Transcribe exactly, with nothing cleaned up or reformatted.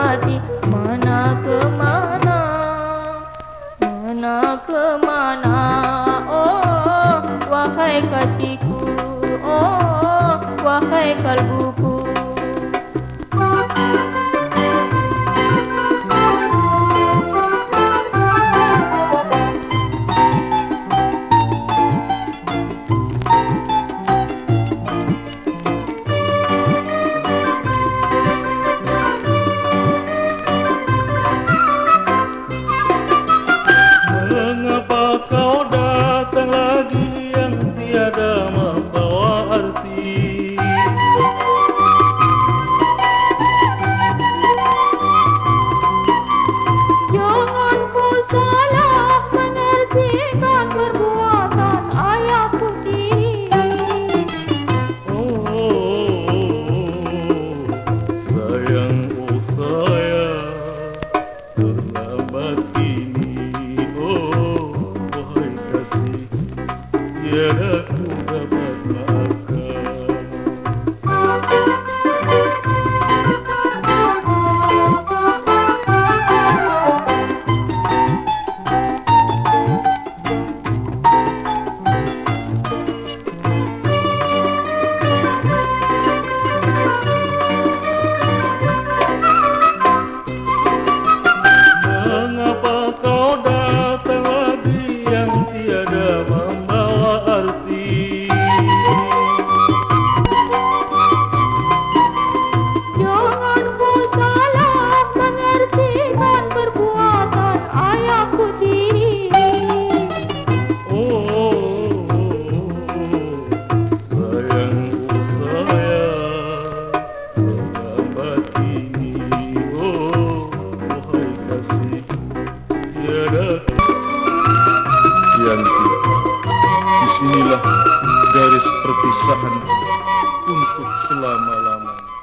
hati. Mana ke mana, mana ke mana, oh wahai kasihku, oh wahai kalbuku. Tiada ku dapat maafkan. Mengapa kau datang lagi yang tiada membawa arti? Jangan kau salah mengertikan perbuatan ayahku diri. Oh, sayangku sayang, terlambat ini. Oh, wahai kasih, tiada. Yanti, disinilah garis perpisahan untuk selama-lamanya.